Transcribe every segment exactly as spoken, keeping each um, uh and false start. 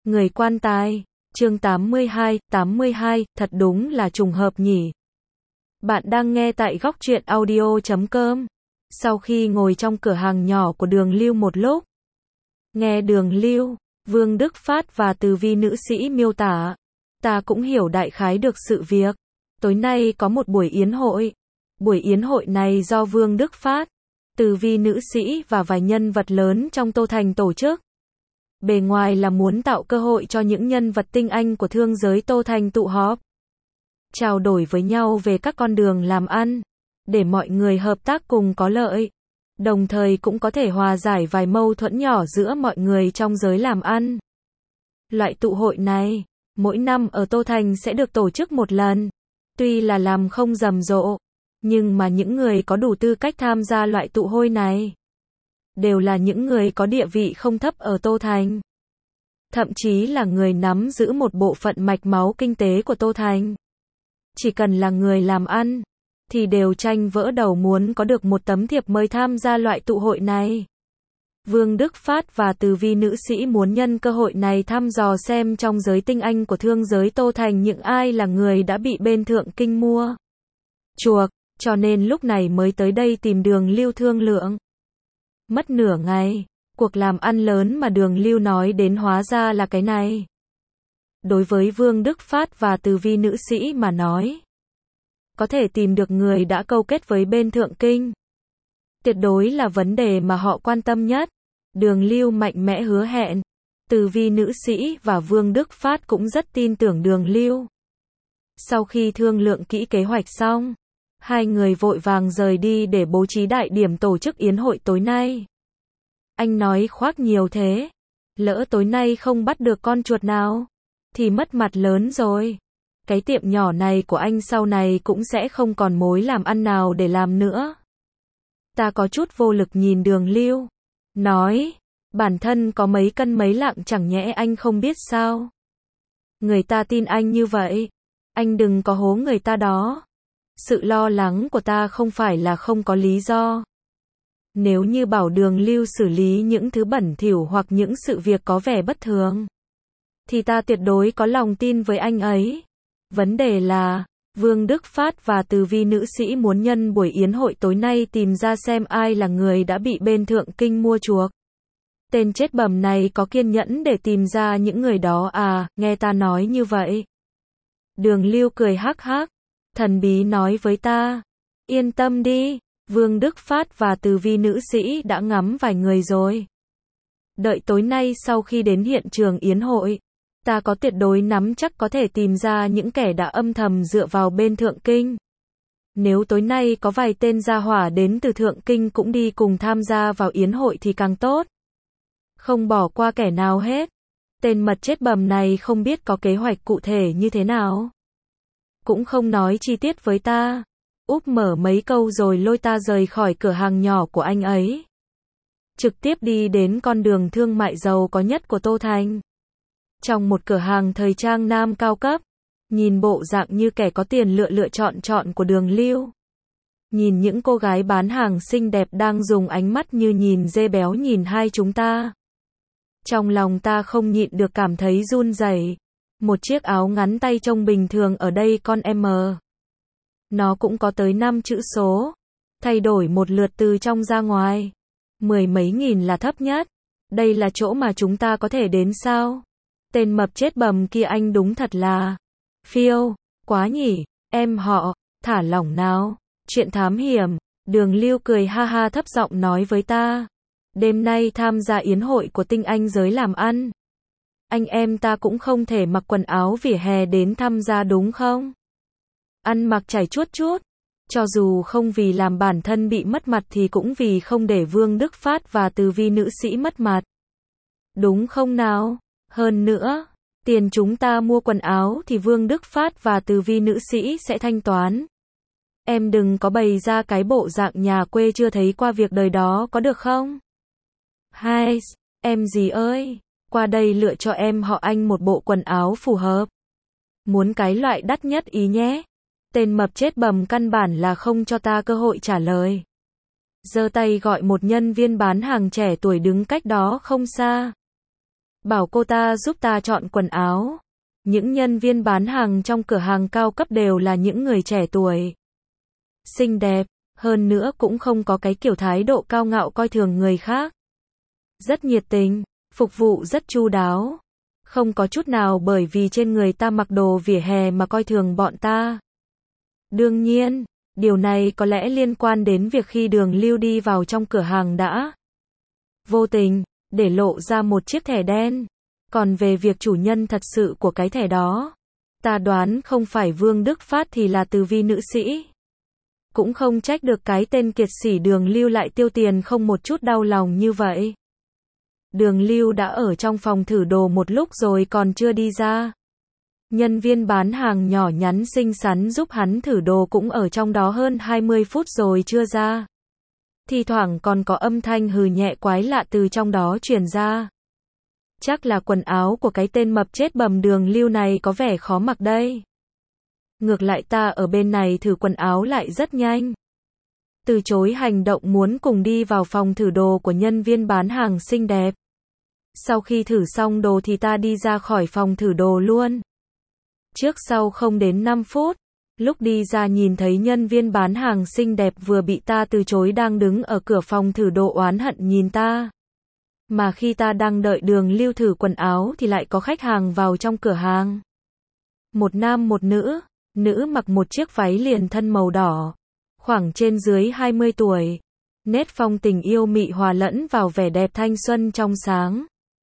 Người quan tài. Chương tám mươi hai, tám mươi hai, thật đúng là trùng hợp nhỉ. Bạn đang nghe tại góc truyện audio chấm com. Sau khi ngồi trong cửa hàng nhỏ của Đường Lưu một lúc, nghe Đường Lưu, Vương Đức Phát và Từ Vi nữ sĩ miêu tả, ta cũng hiểu đại khái được sự việc. Tối nay có một buổi yến hội. Buổi yến hội này do Vương Đức Phát, Từ Vi nữ sĩ và vài nhân vật lớn trong Tô Thành tổ chức. Bề ngoài là muốn tạo cơ hội cho những nhân vật tinh anh của thương giới Tô Thành tụ họp, trao đổi với nhau về các con đường làm ăn, để mọi người hợp tác cùng có lợi, đồng thời cũng có thể hòa giải vài mâu thuẫn nhỏ giữa mọi người trong giới làm ăn. Loại tụ hội này, mỗi năm ở Tô Thành sẽ được tổ chức một lần. Tuy là làm không rầm rộ, nhưng mà những người có đủ tư cách tham gia loại tụ hội này đều là những người có địa vị không thấp ở Tô Thành. Thậm chí là người nắm giữ một bộ phận mạch máu kinh tế của Tô Thành. Chỉ cần là người làm ăn, thì đều tranh vỡ đầu muốn có được một tấm thiệp mời tham gia loại tụ hội này. Vương Đức Phát và Từ Vi nữ sĩ muốn nhân cơ hội này thăm dò xem trong giới tinh anh của thương giới Tô Thành những ai là người đã bị bên thượng kinh mua chuộc, cho nên lúc này mới tới đây tìm Đường Lưu thương lượng. Mất nửa ngày, cuộc làm ăn lớn mà Đường Lưu nói đến hóa ra là cái này. Đối với Vương Đức Phát và Từ Vi nữ sĩ mà nói, có thể tìm được người đã câu kết với bên thượng kinh, tuyệt đối là vấn đề mà họ quan tâm nhất. Đường Lưu mạnh mẽ hứa hẹn. Từ Vi nữ sĩ và Vương Đức Phát cũng rất tin tưởng Đường Lưu. Sau khi thương lượng kỹ kế hoạch xong, hai người vội vàng rời đi để bố trí đại điểm tổ chức yến hội tối nay. Anh nói khoác nhiều thế, lỡ tối nay không bắt được con chuột nào, thì mất mặt lớn rồi. Cái tiệm nhỏ này của anh sau này cũng sẽ không còn mối làm ăn nào để làm nữa. Ta có chút vô lực nhìn Đường Lưu, nói, bản thân có mấy cân mấy lạng chẳng nhẽ anh không biết sao. Người ta tin anh như vậy, anh đừng có hố người ta đó. Sự lo lắng của ta không phải là không có lý do. Nếu như bảo Đường Lưu xử lý những thứ bẩn thỉu hoặc những sự việc có vẻ bất thường, thì ta tuyệt đối có lòng tin với anh ấy. Vấn đề là, Vương Đức Phát và Từ Vi nữ sĩ muốn nhân buổi yến hội tối nay tìm ra xem ai là người đã bị bên thượng kinh mua chuộc. Tên chết bầm này có kiên nhẫn để tìm ra những người đó à, nghe ta nói như vậy. Đường Lưu cười hắc hắc, thần bí nói với ta, yên tâm đi, Vương Đức Phát và Từ Vi nữ sĩ đã ngắm vài người rồi. Đợi tối nay sau khi đến hiện trường yến hội, ta có tuyệt đối nắm chắc có thể tìm ra những kẻ đã âm thầm dựa vào bên thượng kinh. Nếu tối nay có vài tên gia hỏa đến từ thượng kinh cũng đi cùng tham gia vào yến hội thì càng tốt. Không bỏ qua kẻ nào hết. Tên mật chết bầm này không biết có kế hoạch cụ thể như thế nào. Cũng không nói chi tiết với ta. Úp mở mấy câu rồi lôi ta rời khỏi cửa hàng nhỏ của anh ấy. Trực tiếp đi đến con đường thương mại giàu có nhất của Tô Thành. Trong một cửa hàng thời trang nam cao cấp, nhìn bộ dạng như kẻ có tiền lựa lựa chọn chọn của Đường Lưu. Nhìn những cô gái bán hàng xinh đẹp đang dùng ánh mắt như nhìn dê béo nhìn hai chúng ta. Trong lòng ta không nhịn được cảm thấy run rẩy. Một chiếc áo ngắn tay trông bình thường ở đây con M. Nó cũng có tới năm chữ số. Thay đổi một lượt từ trong ra ngoài. Mười mấy nghìn là thấp nhất. Đây là chỗ mà chúng ta có thể đến sao? Tên mập chết bầm kia anh đúng thật là phiêu, quá nhỉ, em họ, thả lỏng nào, chuyện thám hiểm. Đường Lưu cười ha ha thấp giọng nói với ta, đêm nay tham gia yến hội của tinh anh giới làm ăn. Anh em ta cũng không thể mặc quần áo vỉa hè đến tham gia đúng không? Ăn mặc chảy chuốt chuốt, cho dù không vì làm bản thân bị mất mặt thì cũng vì không để Vương Đức Phát và Từ Vi nữ sĩ mất mặt. Đúng không nào? Hơn nữa, tiền chúng ta mua quần áo thì Vương Đức Phát và Từ Vi nữ sĩ sẽ thanh toán. Em đừng có bày ra cái bộ dạng nhà quê chưa thấy qua việc đời đó có được không? Hai, em gì ơi, qua đây lựa cho em họ anh một bộ quần áo phù hợp. Muốn cái loại đắt nhất ý nhé. Tên mập chết bầm căn bản là không cho ta cơ hội trả lời. Giơ tay gọi một nhân viên bán hàng trẻ tuổi đứng cách đó không xa. bảo cô ta giúp ta chọn quần áo. Những nhân viên bán hàng trong cửa hàng cao cấp đều là những người trẻ tuổi, xinh đẹp, hơn nữa cũng không có cái kiểu thái độ cao ngạo coi thường người khác. Rất nhiệt tình, phục vụ rất chu đáo. Không có chút nào bởi vì trên người ta mặc đồ vỉa hè mà coi thường bọn ta. Đương nhiên, điều này có lẽ liên quan đến việc khi Đường Lưu đi vào trong cửa hàng đã vô tình để lộ ra một chiếc thẻ đen. Còn về việc chủ nhân thật sự của cái thẻ đó, ta đoán không phải Vương Đức Phát thì là Từ Vi nữ sĩ. Cũng không trách được cái tên kiệt sĩ Đường Lưu lại tiêu tiền không một chút đau lòng như vậy. Đường Lưu đã ở trong phòng thử đồ một lúc rồi còn chưa đi ra. Nhân viên bán hàng nhỏ nhắn xinh xắn giúp hắn thử đồ cũng ở trong đó hơn hai mươi phút rồi chưa ra. Thì thoảng còn có âm thanh hừ nhẹ quái lạ từ trong đó truyền ra. Chắc là quần áo của cái tên mập chết bầm Đường Lưu này có vẻ khó mặc đây. Ngược lại ta ở bên này thử quần áo lại rất nhanh. Từ chối hành động muốn cùng đi vào phòng thử đồ của nhân viên bán hàng xinh đẹp. Sau khi thử xong đồ thì ta đi ra khỏi phòng thử đồ luôn. Trước sau không đến năm phút, lúc đi ra nhìn thấy nhân viên bán hàng xinh đẹp vừa bị ta từ chối đang đứng ở cửa phòng thử đồ oán hận nhìn ta. Mà khi ta đang đợi Đường Lưu thử quần áo thì lại có khách hàng vào trong cửa hàng. Một nam một nữ, nữ mặc một chiếc váy liền thân màu đỏ, khoảng trên dưới hai mươi tuổi. Nét phong tình yêu mị hòa lẫn vào vẻ đẹp thanh xuân trong sáng.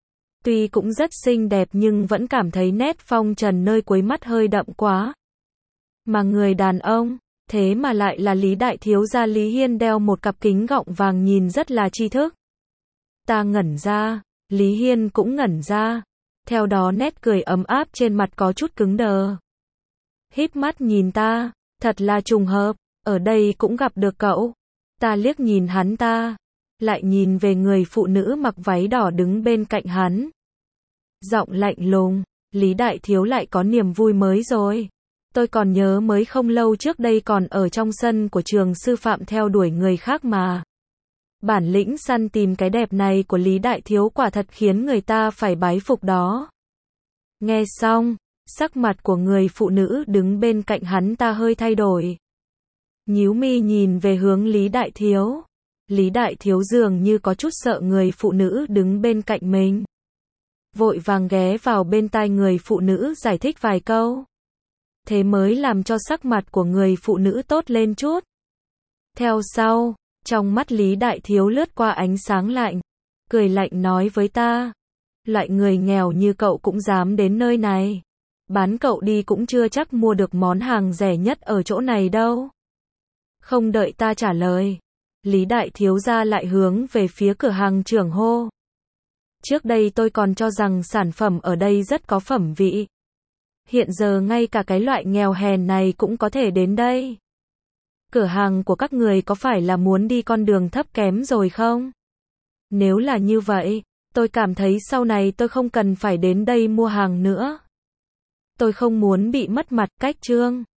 Tuy cũng rất xinh đẹp nhưng vẫn cảm thấy nét phong trần nơi cuối mắt hơi đậm quá. Mà người đàn ông, thế mà lại là Lý Đại Thiếu gia Lý Hiên đeo một cặp kính gọng vàng nhìn rất là tri thức. Ta ngẩn ra, Lý Hiên cũng ngẩn ra. Theo đó nét cười ấm áp trên mặt có chút cứng đờ. Híp mắt nhìn ta, thật là trùng hợp, ở đây cũng gặp được cậu. Ta liếc nhìn hắn ta, lại nhìn về người phụ nữ mặc váy đỏ đứng bên cạnh hắn. Giọng lạnh lùng, Lý Đại Thiếu lại có niềm vui mới rồi. Tôi còn nhớ mới không lâu trước đây còn ở trong sân của trường sư phạm theo đuổi người khác mà. Bản lĩnh săn tìm cái đẹp này của Lý Đại Thiếu quả thật khiến người ta phải bái phục đó. Nghe xong, sắc mặt của người phụ nữ đứng bên cạnh hắn ta hơi thay đổi. Nhíu mi nhìn về hướng Lý Đại Thiếu. Lý Đại Thiếu dường như có chút sợ người phụ nữ đứng bên cạnh mình. Vội vàng ghé vào bên tai người phụ nữ giải thích vài câu. Thế mới làm cho sắc mặt của người phụ nữ tốt lên chút. Theo sau, trong mắt Lý Đại Thiếu lướt qua ánh sáng lạnh. Cười lạnh nói với ta. Loại người nghèo như cậu cũng dám đến nơi này. Bán cậu đi cũng chưa chắc mua được món hàng rẻ nhất ở chỗ này đâu. Không đợi ta trả lời, Lý Đại Thiếu gia lại hướng về phía cửa hàng trưởng hô. Trước đây tôi còn cho rằng sản phẩm ở đây rất có phẩm vị. Hiện giờ ngay cả cái loại nghèo hèn này cũng có thể đến đây. Cửa hàng của các người có phải là muốn đi con đường thấp kém rồi không? Nếu là như vậy, tôi cảm thấy sau này tôi không cần phải đến đây mua hàng nữa. Tôi không muốn bị mất mặt. Cách chương